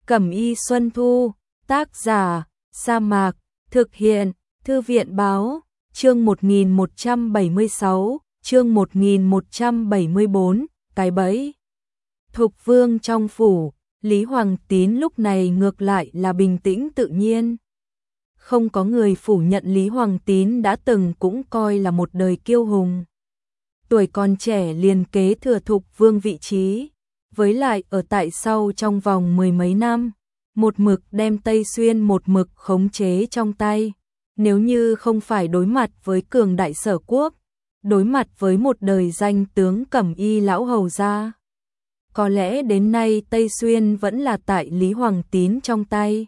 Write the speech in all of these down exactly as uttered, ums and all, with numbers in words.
Cẩm y Xuân Thu, tác giả, Sa Mạc, thực hiện, Thư viện báo, chương một nghìn một trăm bảy mươi sáu, chương một nghìn một trăm bảy mươi bốn, cái bẫy. Thục Vương trong phủ, Lý Hoàng Tín lúc này ngược lại là bình tĩnh tự nhiên. Không có người phủ nhận Lý Hoàng Tín đã từng cũng coi là một đời kiêu hùng. Tuổi còn trẻ liền kế thừa Thục Vương vị trí, với lại ở tại sau trong vòng mười mấy năm, một mực đem Tây Xuyên một mực khống chế trong tay. Nếu như không phải đối mặt với cường đại Sở Quốc, đối mặt với một đời danh tướng Cẩm y lão hầu gia, có lẽ đến nay Tây Xuyên vẫn là tại Lý Hoàng Tín trong tay.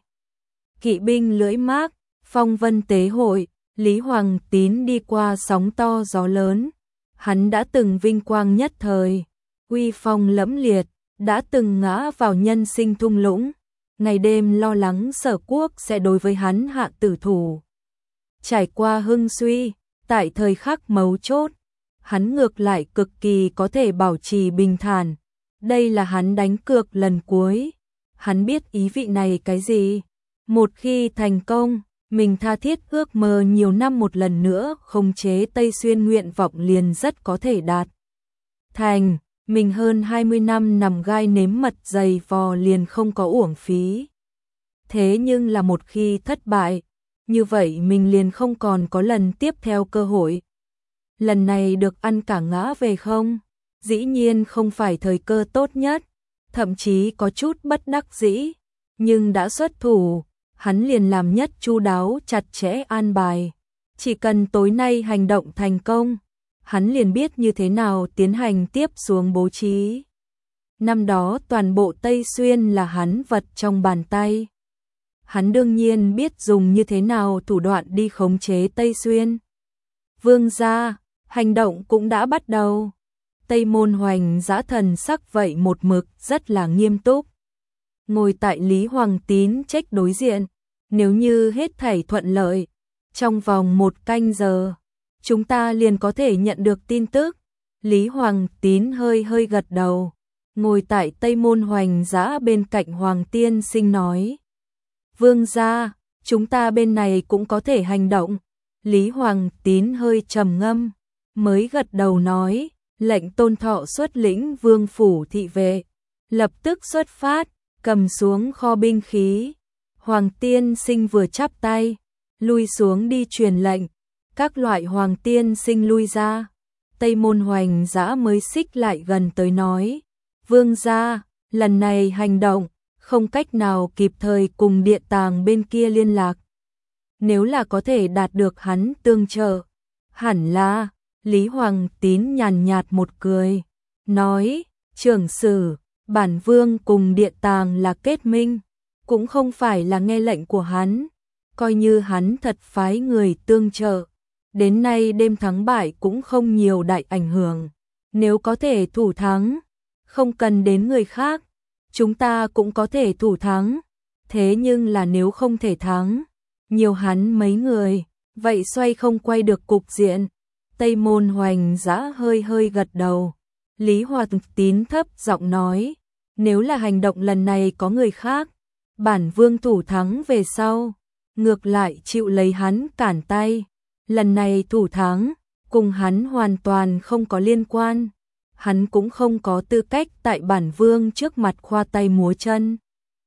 Kỵ binh lưỡi mác, phong vân tế hội, Lý Hoàng Tín đi qua sóng to gió lớn. Hắn đã từng vinh quang nhất thời, uy phong lẫm liệt, đã từng ngã vào nhân sinh thung lũng, ngày đêm lo lắng Sở Quốc sẽ đối với hắn hạ tử thủ. Trải qua hưng suy, tại thời khắc mấu chốt, hắn ngược lại cực kỳ có thể bảo trì bình thản. Đây là hắn đánh cược lần cuối. Hắn biết ý vị này cái gì. Một khi thành công, mình tha thiết ước mơ nhiều năm một lần nữa khống chế Tây Xuyên nguyện vọng liền rất có thể đạt thành. Mình hơn hai mươi năm nằm gai nếm mật dày vò liền không có uổng phí. Thế nhưng là một khi thất bại, như vậy mình liền không còn có lần tiếp theo cơ hội. Lần này được ăn cả ngã về không? Dĩ nhiên không phải thời cơ tốt nhất, thậm chí có chút bất đắc dĩ, nhưng đã xuất thủ, hắn liền làm nhất chu đáo chặt chẽ an bài. Chỉ cần tối nay hành động thành công, hắn liền biết như thế nào tiến hành tiếp xuống bố trí. Năm đó toàn bộ Tây Xuyên là hắn vật trong bàn tay. Hắn đương nhiên biết dùng như thế nào thủ đoạn đi khống chế Tây Xuyên. Vương gia, hành động cũng đã bắt đầu. Tây Môn Hoành dã thần sắc vậy một mực rất là nghiêm túc. Ngồi tại Lý Hoàng Tín trách đối diện, nếu như hết thảy thuận lợi, trong vòng một canh giờ, chúng ta liền có thể nhận được tin tức. Lý Hoàng Tín hơi hơi gật đầu, ngồi tại Tây Môn Hoành dã bên cạnh Hoàng Tiên Sinh nói. Vương gia, chúng ta bên này cũng có thể hành động. Lý Hoàng Tín hơi trầm ngâm, mới gật đầu nói. Lệnh Tôn Thọ xuất lĩnh vương phủ thị vệ, lập tức xuất phát, cầm xuống kho binh khí. Hoàng Tiên Sinh vừa chắp tay, lui xuống đi truyền lệnh, các loại Hoàng Tiên Sinh lui ra. Tây Môn Hoành dã mới xích lại gần tới nói, vương gia, lần này hành động, không cách nào kịp thời cùng Điện Tàng bên kia liên lạc. Nếu là có thể đạt được hắn tương trợ, hẳn là. Lý Hoàng Tín nhàn nhạt một cười, nói, trưởng sử, bản vương cùng Điện Tàng là kết minh, cũng không phải là nghe lệnh của hắn, coi như hắn thật phái người tương trợ. Đến nay đêm thắng bại cũng không nhiều đại ảnh hưởng, nếu có thể thủ thắng, không cần đến người khác, chúng ta cũng có thể thủ thắng, thế nhưng là nếu không thể thắng, nhiều hắn mấy người, vậy xoay không quay được cục diện. Tây Môn Hoành dã hơi hơi gật đầu. Lý Hoàng Tín thấp giọng nói, nếu là hành động lần này có người khác, bản vương thủ thắng về sau, ngược lại chịu lấy hắn cản tay. Lần này thủ thắng, cùng hắn hoàn toàn không có liên quan. Hắn cũng không có tư cách tại bản vương trước mặt khoa tay múa chân.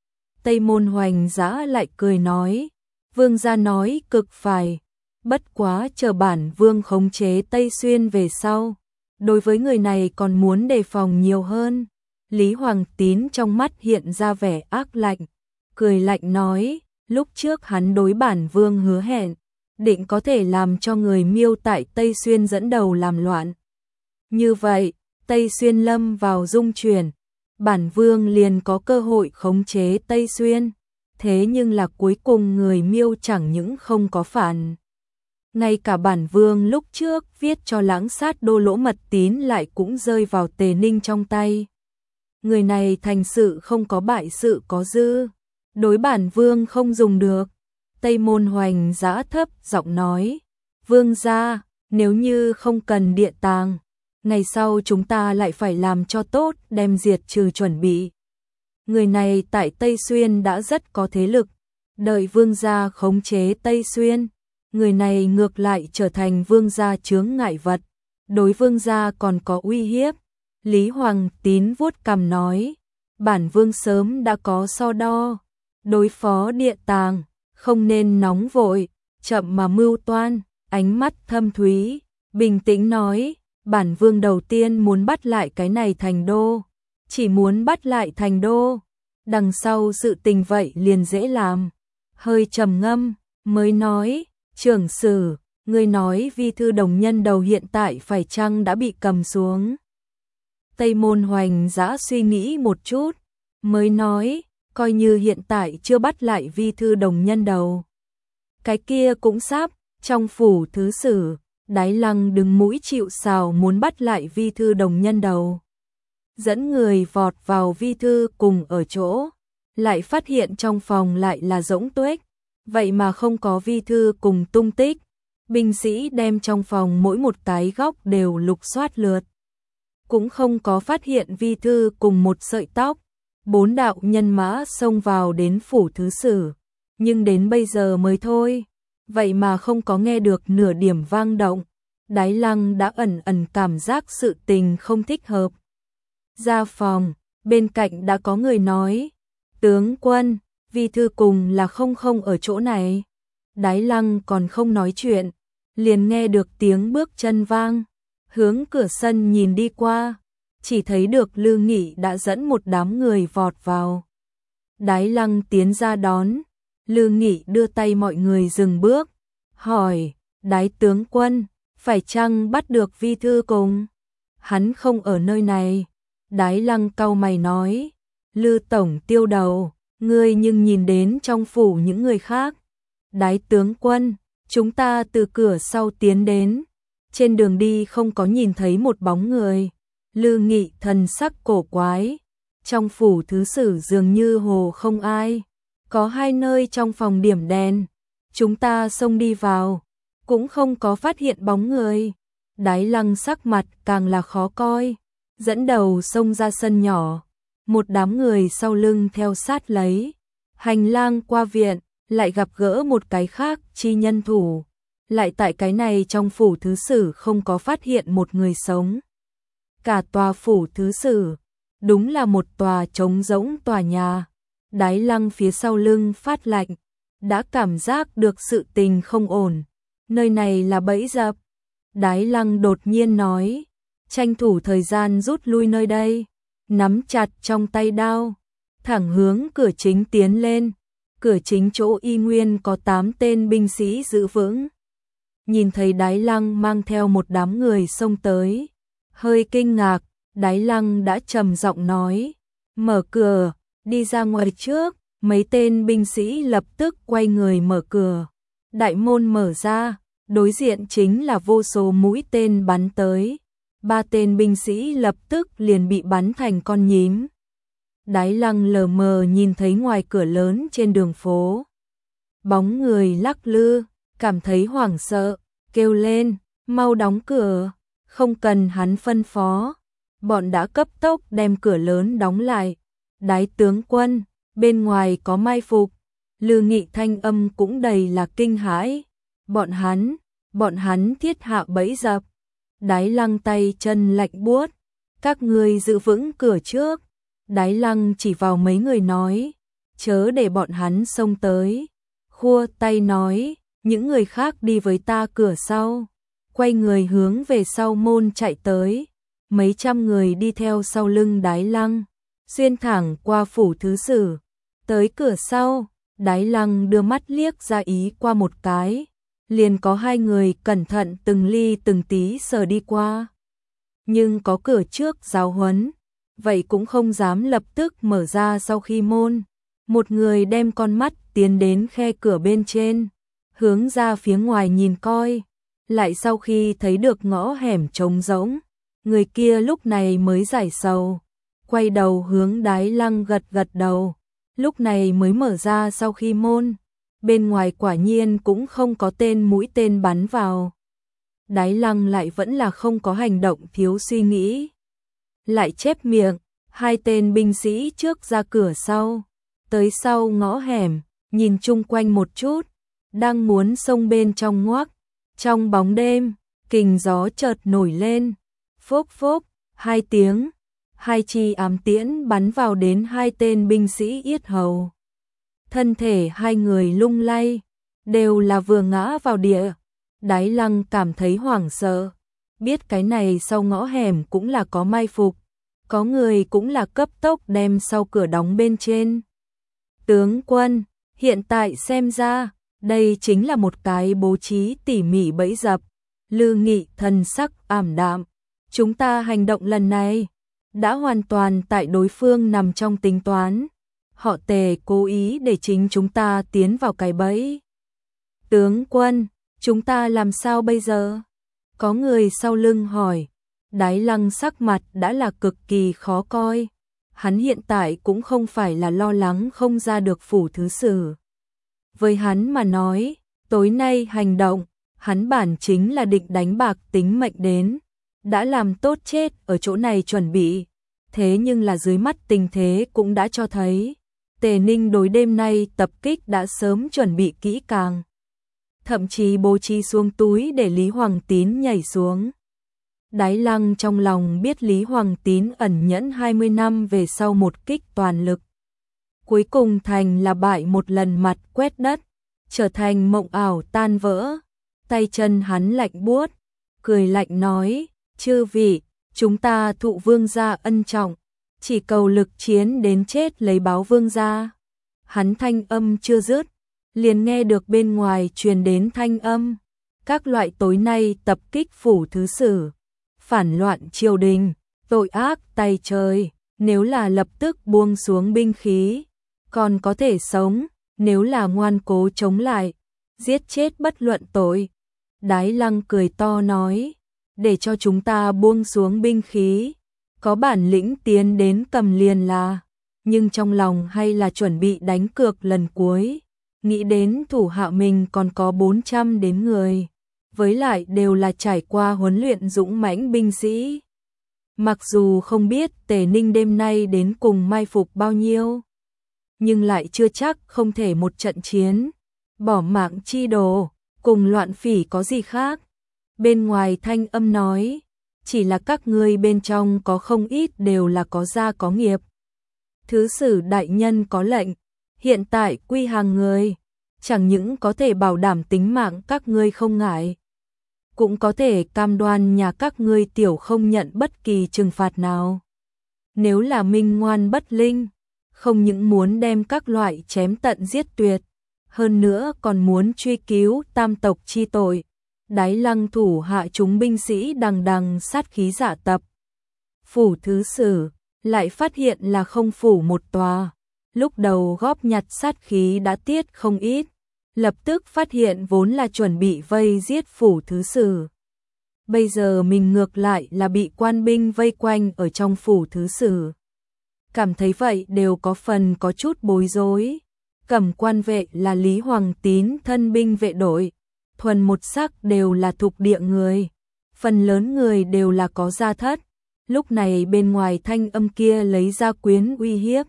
Tây Môn Hoành dã lại cười nói, vương gia nói cực phải. Bất quá chờ bản vương khống chế Tây Xuyên về sau, đối với người này còn muốn đề phòng nhiều hơn. Lý Hoàng Tín trong mắt hiện ra vẻ ác lạnh, cười lạnh nói, lúc trước hắn đối bản vương hứa hẹn, định có thể làm cho người Miêu tại Tây Xuyên dẫn đầu làm loạn. Như vậy, Tây Xuyên lâm vào dung chuyển, bản vương liền có cơ hội khống chế Tây Xuyên. Thế nhưng là cuối cùng người Miêu chẳng những không có phản. Ngay cả bản vương lúc trước viết cho Lãng Sát Đô Lỗ Mật Tín lại cũng rơi vào Tề Ninh trong tay. Người này thành sự không có bại sự có dư, đối bản vương không dùng được. Tây Môn Hoành dã thấp giọng nói, vương gia, nếu như không cần Điện Tàng, ngày sau chúng ta lại phải làm cho tốt đem diệt trừ chuẩn bị. người này tại Tây Xuyên đã rất có thế lực, đợi vương gia khống chế Tây Xuyên, người này ngược lại trở thành vương gia chướng ngại vật, đối vương gia còn có uy hiếp. Lý Hoàng Tín vuốt cằm nói, bản vương sớm đã có so đo, đối phó địa tàng, không nên nóng vội, chậm mà mưu toan. Ánh mắt thâm thúy, bình tĩnh nói, bản vương đầu tiên muốn bắt lại cái này thành đô, chỉ muốn bắt lại thành đô, đằng sau sự tình vậy liền dễ làm. Hơi trầm ngâm, mới nói, trưởng sử, ngươi nói vi thư đồng nhân đầu hiện tại phải chăng đã bị cầm xuống. Tây Môn Hoành dã suy nghĩ một chút, mới nói, coi như hiện tại chưa bắt lại vi thư đồng nhân đầu. Cái kia cũng sắp, trong phủ thứ sử, Đái Lăng đứng mũi chịu sào muốn bắt lại vi thư đồng nhân đầu. Dẫn người vọt vào vi thư cùng ở chỗ, lại phát hiện trong phòng lại là rỗng tuếch, vậy mà không có vi thư cùng tung tích. Binh sĩ đem trong phòng mỗi một cái góc đều lục soát lượt, cũng không có phát hiện vi thư cùng một sợi tóc. Bốn đạo nhân mã xông vào đến phủ thứ sử, nhưng đến bây giờ mới thôi, vậy mà không có nghe được nửa điểm vang động. Đái Lăng đã ẩn ẩn cảm giác sự tình không thích hợp. Ra phòng, bên cạnh đã có người nói, tướng quân, vi thư cùng là không không ở chỗ này. Đái Lăng còn không nói chuyện, liền nghe được tiếng bước chân vang, hướng cửa sân nhìn đi qua, chỉ thấy được Lư Nghị đã dẫn một đám người vọt vào. Đái Lăng tiến ra đón, Lư Nghị đưa tay mọi người dừng bước, hỏi, Đái tướng quân, phải chăng bắt được vi thư cùng? Hắn không ở nơi này. Đái Lăng cau mày nói, Lư tổng tiêu đầu, ngươi nhưng nhìn đến trong phủ những người khác. Đái tướng quân, chúng ta từ cửa sau tiến đến, trên đường đi không có nhìn thấy một bóng người. Lư Nghị thần sắc cổ quái, trong phủ thứ sử dường như hồ không ai, có hai nơi trong phòng điểm đèn, chúng ta xông đi vào, cũng không có phát hiện bóng người. Đái Lăng sắc mặt càng là khó coi, dẫn đầu xông ra sân nhỏ, một đám người sau lưng theo sát lấy. Hành lang qua viện, lại gặp gỡ một cái khác chi nhân thủ, lại tại cái này trong phủ thứ sử không có phát hiện một người sống. Cả tòa phủ thứ sử, đúng là một tòa trống rỗng tòa nhà. Đái Lăng phía sau lưng phát lạnh, đã cảm giác được sự tình không ổn, nơi này là bẫy dập. Đái Lăng đột nhiên nói, tranh thủ thời gian rút lui nơi đây, nắm chặt trong tay đao, thẳng hướng cửa chính tiến lên. Cửa chính chỗ y nguyên có tám tên binh sĩ giữ vững. Nhìn thấy Đái Lăng mang theo một đám người xông tới, hơi kinh ngạc, Đái Lăng đã trầm giọng nói, mở cửa, đi ra ngoài trước. Mấy tên binh sĩ lập tức quay người mở cửa. Đại môn mở ra, đối diện chính là vô số mũi tên bắn tới. Ba tên binh sĩ lập tức liền bị bắn thành con nhím. Đái Lăng lờ mờ nhìn thấy ngoài cửa lớn trên đường phố, bóng người lắc lư, cảm thấy hoảng sợ, kêu lên, mau đóng cửa. Không cần hắn phân phó, bọn đã cấp tốc đem cửa lớn đóng lại. Đái tướng quân, bên ngoài có mai phục. Lư Nghị thanh âm cũng đầy là kinh hãi. Bọn hắn, bọn hắn thiết hạ bẫy dập. Đái Lăng tay chân lạnh buốt, các ngươi giữ vững cửa trước. Đái Lăng chỉ vào mấy người nói, chớ để bọn hắn xông tới. Khua tay nói, những người khác đi với ta cửa sau. Quay người hướng về sau môn chạy tới. Mấy trăm người đi theo sau lưng Đái Lăng, xuyên thẳng qua phủ thứ sử, tới cửa sau. Đái Lăng đưa mắt liếc ra ý qua một cái, liền có hai người cẩn thận từng ly từng tí sờ đi qua. Nhưng có cửa trước giáo huấn, vậy cũng không dám lập tức mở ra. Sau khi môn, một người đem con mắt tiến đến khe cửa bên trên, hướng ra phía ngoài nhìn coi, lại sau khi thấy được ngõ hẻm trống rỗng, người kia lúc này mới giải sầu, quay đầu hướng Đái Lăng gật gật đầu, lúc này mới mở ra. Sau khi môn, bên ngoài quả nhiên cũng không có tên mũi tên bắn vào. Đái Lăng lại vẫn là không có hành động thiếu suy nghĩ, lại chép miệng, Hai tên binh sĩ trước ra cửa sau, tới sau ngõ hẻm, nhìn chung quanh một chút, đang muốn xông bên trong ngoác. Trong bóng đêm, kình gió chợt nổi lên, phốc phốc, hai tiếng, hai chi ám tiễn bắn vào đến hai tên binh sĩ yết hầu. Thân thể hai người lung lay, đều là vừa ngã vào địa. Đái Lăng cảm thấy hoảng sợ, biết cái này sau ngõ hẻm cũng là có mai phục, có người cũng là cấp tốc đem sau cửa đóng bên trên. Tướng quân, hiện tại xem ra, đây chính là một cái bố trí tỉ mỉ bẫy dập. Lư Nghị thần sắc ảm đạm, chúng ta hành động lần này đã hoàn toàn tại đối phương nằm trong tính toán. Họ Tề cố ý để chính chúng ta tiến vào cái bẫy. Tướng quân, chúng ta làm sao bây giờ? Có người sau lưng hỏi. Đái Lăng sắc mặt đã là cực kỳ khó coi. Hắn hiện tại cũng không phải là lo lắng không ra được phủ thứ sử. Với hắn mà nói, tối nay hành động, hắn bản chính là định đánh bạc tính mệnh đến. Đã làm tốt chết ở chỗ này chuẩn bị. Thế nhưng là dưới mắt tình thế cũng đã cho thấy. Tề Ninh đối đêm nay tập kích đã sớm chuẩn bị kỹ càng. Thậm chí bố trí xuống túi để Lý Hoàng Tín nhảy xuống. Đái Lăng trong lòng biết Lý Hoàng Tín ẩn nhẫn hai mươi năm về sau một kích toàn lực. Cuối cùng thành là bại một lần mặt quét đất, trở thành mộng ảo tan vỡ. Tay chân hắn lạnh buốt, cười lạnh nói, chư vị, chúng ta thụ vương gia ân trọng, chỉ cầu lực chiến đến chết lấy báo vương gia. Hắn thanh âm chưa dứt, liền nghe được bên ngoài truyền đến thanh âm. Các loại tối nay tập kích phủ thứ sử, phản loạn triều đình, tội ác tày trời, nếu là lập tức buông xuống binh khí, còn có thể sống, nếu là ngoan cố chống lại, giết chết bất luận tội. Đái Lăng cười to nói, để cho chúng ta buông xuống binh khí, có bản lĩnh tiến đến cầm liền là, nhưng trong lòng hay là chuẩn bị đánh cược lần cuối, nghĩ đến thủ hạ mình còn có bốn trăm đến người, với lại đều là trải qua huấn luyện dũng mãnh binh sĩ. Mặc dù không biết Tề Ninh đêm nay đến cùng mai phục bao nhiêu, nhưng lại chưa chắc không thể một trận chiến, bỏ mạng chi đồ, cùng loạn phỉ có gì khác. Bên ngoài thanh âm nói, chỉ là các ngươi bên trong có không ít đều là có gia có nghiệp. Thứ sử đại nhân có lệnh, hiện tại quy hàng người, chẳng những có thể bảo đảm tính mạng các ngươi không ngại, cũng có thể cam đoan nhà các ngươi tiểu không nhận bất kỳ trừng phạt nào. Nếu là minh ngoan bất linh, không những muốn đem các loại chém tận giết tuyệt, hơn nữa còn muốn truy cứu tam tộc chi tội. Đái Lăng thủ hạ chúng binh sĩ đằng đằng sát khí dạ tập. Phủ thứ sử lại phát hiện là không phủ một tòa. Lúc đầu góp nhặt sát khí đã tiết không ít, lập tức phát hiện vốn là chuẩn bị vây giết phủ thứ sử. Bây giờ mình ngược lại là bị quan binh vây quanh ở trong phủ thứ sử. Cảm thấy vậy đều có phần có chút bối rối. Cầm quan vệ là Lý Hoàng Tín thân binh vệ đội, thuần một sắc đều là thuộc địa người, phần lớn người đều là có gia thất. Lúc này bên ngoài thanh âm kia lấy ra quyến uy hiếp,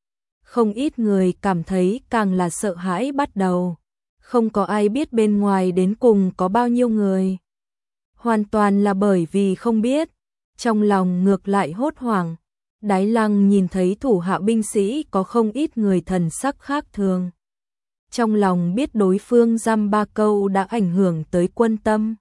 không ít người cảm thấy càng là sợ hãi bắt đầu. Không có ai biết bên ngoài đến cùng có bao nhiêu người, hoàn toàn là bởi vì không biết, trong lòng ngược lại hốt hoảng. Đái Lăng nhìn thấy thủ hạ binh sĩ có không ít người thần sắc khác thường, trong lòng biết đối phương dăm ba câu đã ảnh hưởng tới quân tâm.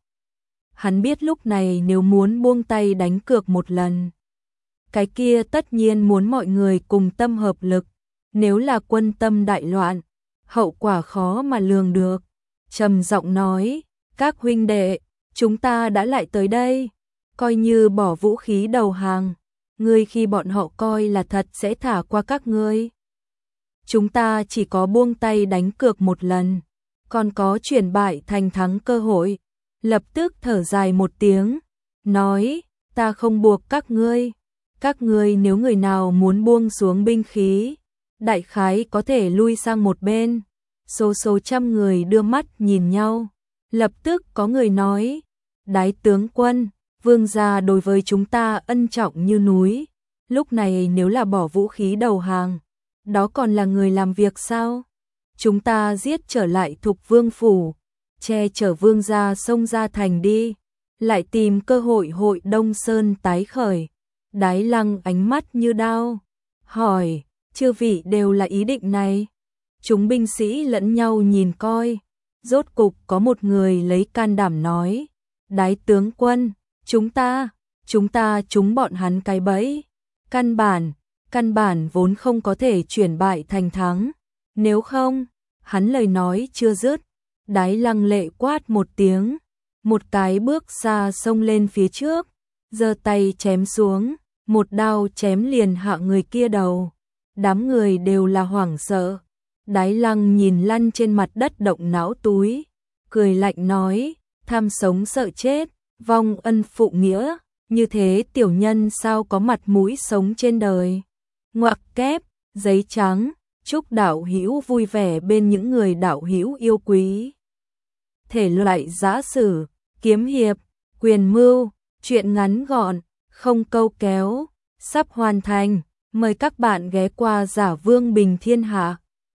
Hắn biết lúc này nếu muốn buông tay đánh cược một lần, cái kia tất nhiên muốn mọi người cùng tâm hợp lực, nếu là quân tâm đại loạn, hậu quả khó mà lường được. Trầm giọng nói, các huynh đệ, chúng ta đã lại tới đây, coi như bỏ vũ khí đầu hàng, ngươi khi bọn họ coi là thật sẽ thả qua các ngươi. Chúng ta chỉ có buông tay đánh cược một lần, còn có chuyển bại thành thắng cơ hội. Lập tức thở dài một tiếng, nói, ta không buộc các ngươi, các ngươi nếu người nào muốn buông xuống binh khí, đại khái có thể lui sang một bên. Số số trăm người đưa mắt nhìn nhau, lập tức có người nói, Đái tướng quân, vương gia đối với chúng ta ân trọng như núi, Lúc này nếu là bỏ vũ khí đầu hàng, đó còn là người làm việc sao? Chúng ta giết trở lại Thục Vương phủ, che chở vương gia xông ra thành đi, lại tìm cơ hội hội Đông Sơn tái khởi. Đái Lăng ánh mắt như đao, hỏi, chư vị đều là ý định này? Chúng binh sĩ lẫn nhau nhìn coi, rốt cục có một người lấy can đảm nói, Đái tướng quân, chúng ta, chúng ta trúng bọn hắn cái bẫy. Căn bản, căn bản vốn không có thể chuyển bại thành thắng. Nếu không, hắn lời nói chưa dứt, Đái Lăng lệ quát một tiếng, một cái bước xa xông lên phía trước, giơ tay chém xuống, một đao chém liền hạ người kia đầu. Đám người đều là hoảng sợ. Đái Lăng nhìn lăn trên mặt đất động não túi, cười lạnh nói, tham sống sợ chết, vong ân phụ nghĩa, như thế tiểu nhân sao có mặt mũi sống trên đời. Ngoặc kép, giấy trắng, chúc đạo hữu vui vẻ bên những người đạo hữu yêu quý. Thể loại giã sử, kiếm hiệp, quyền mưu, truyện ngắn gọn, không câu kéo, sắp hoàn thành. Mời các bạn ghé qua Giả Vương Bình Thiên Hạ.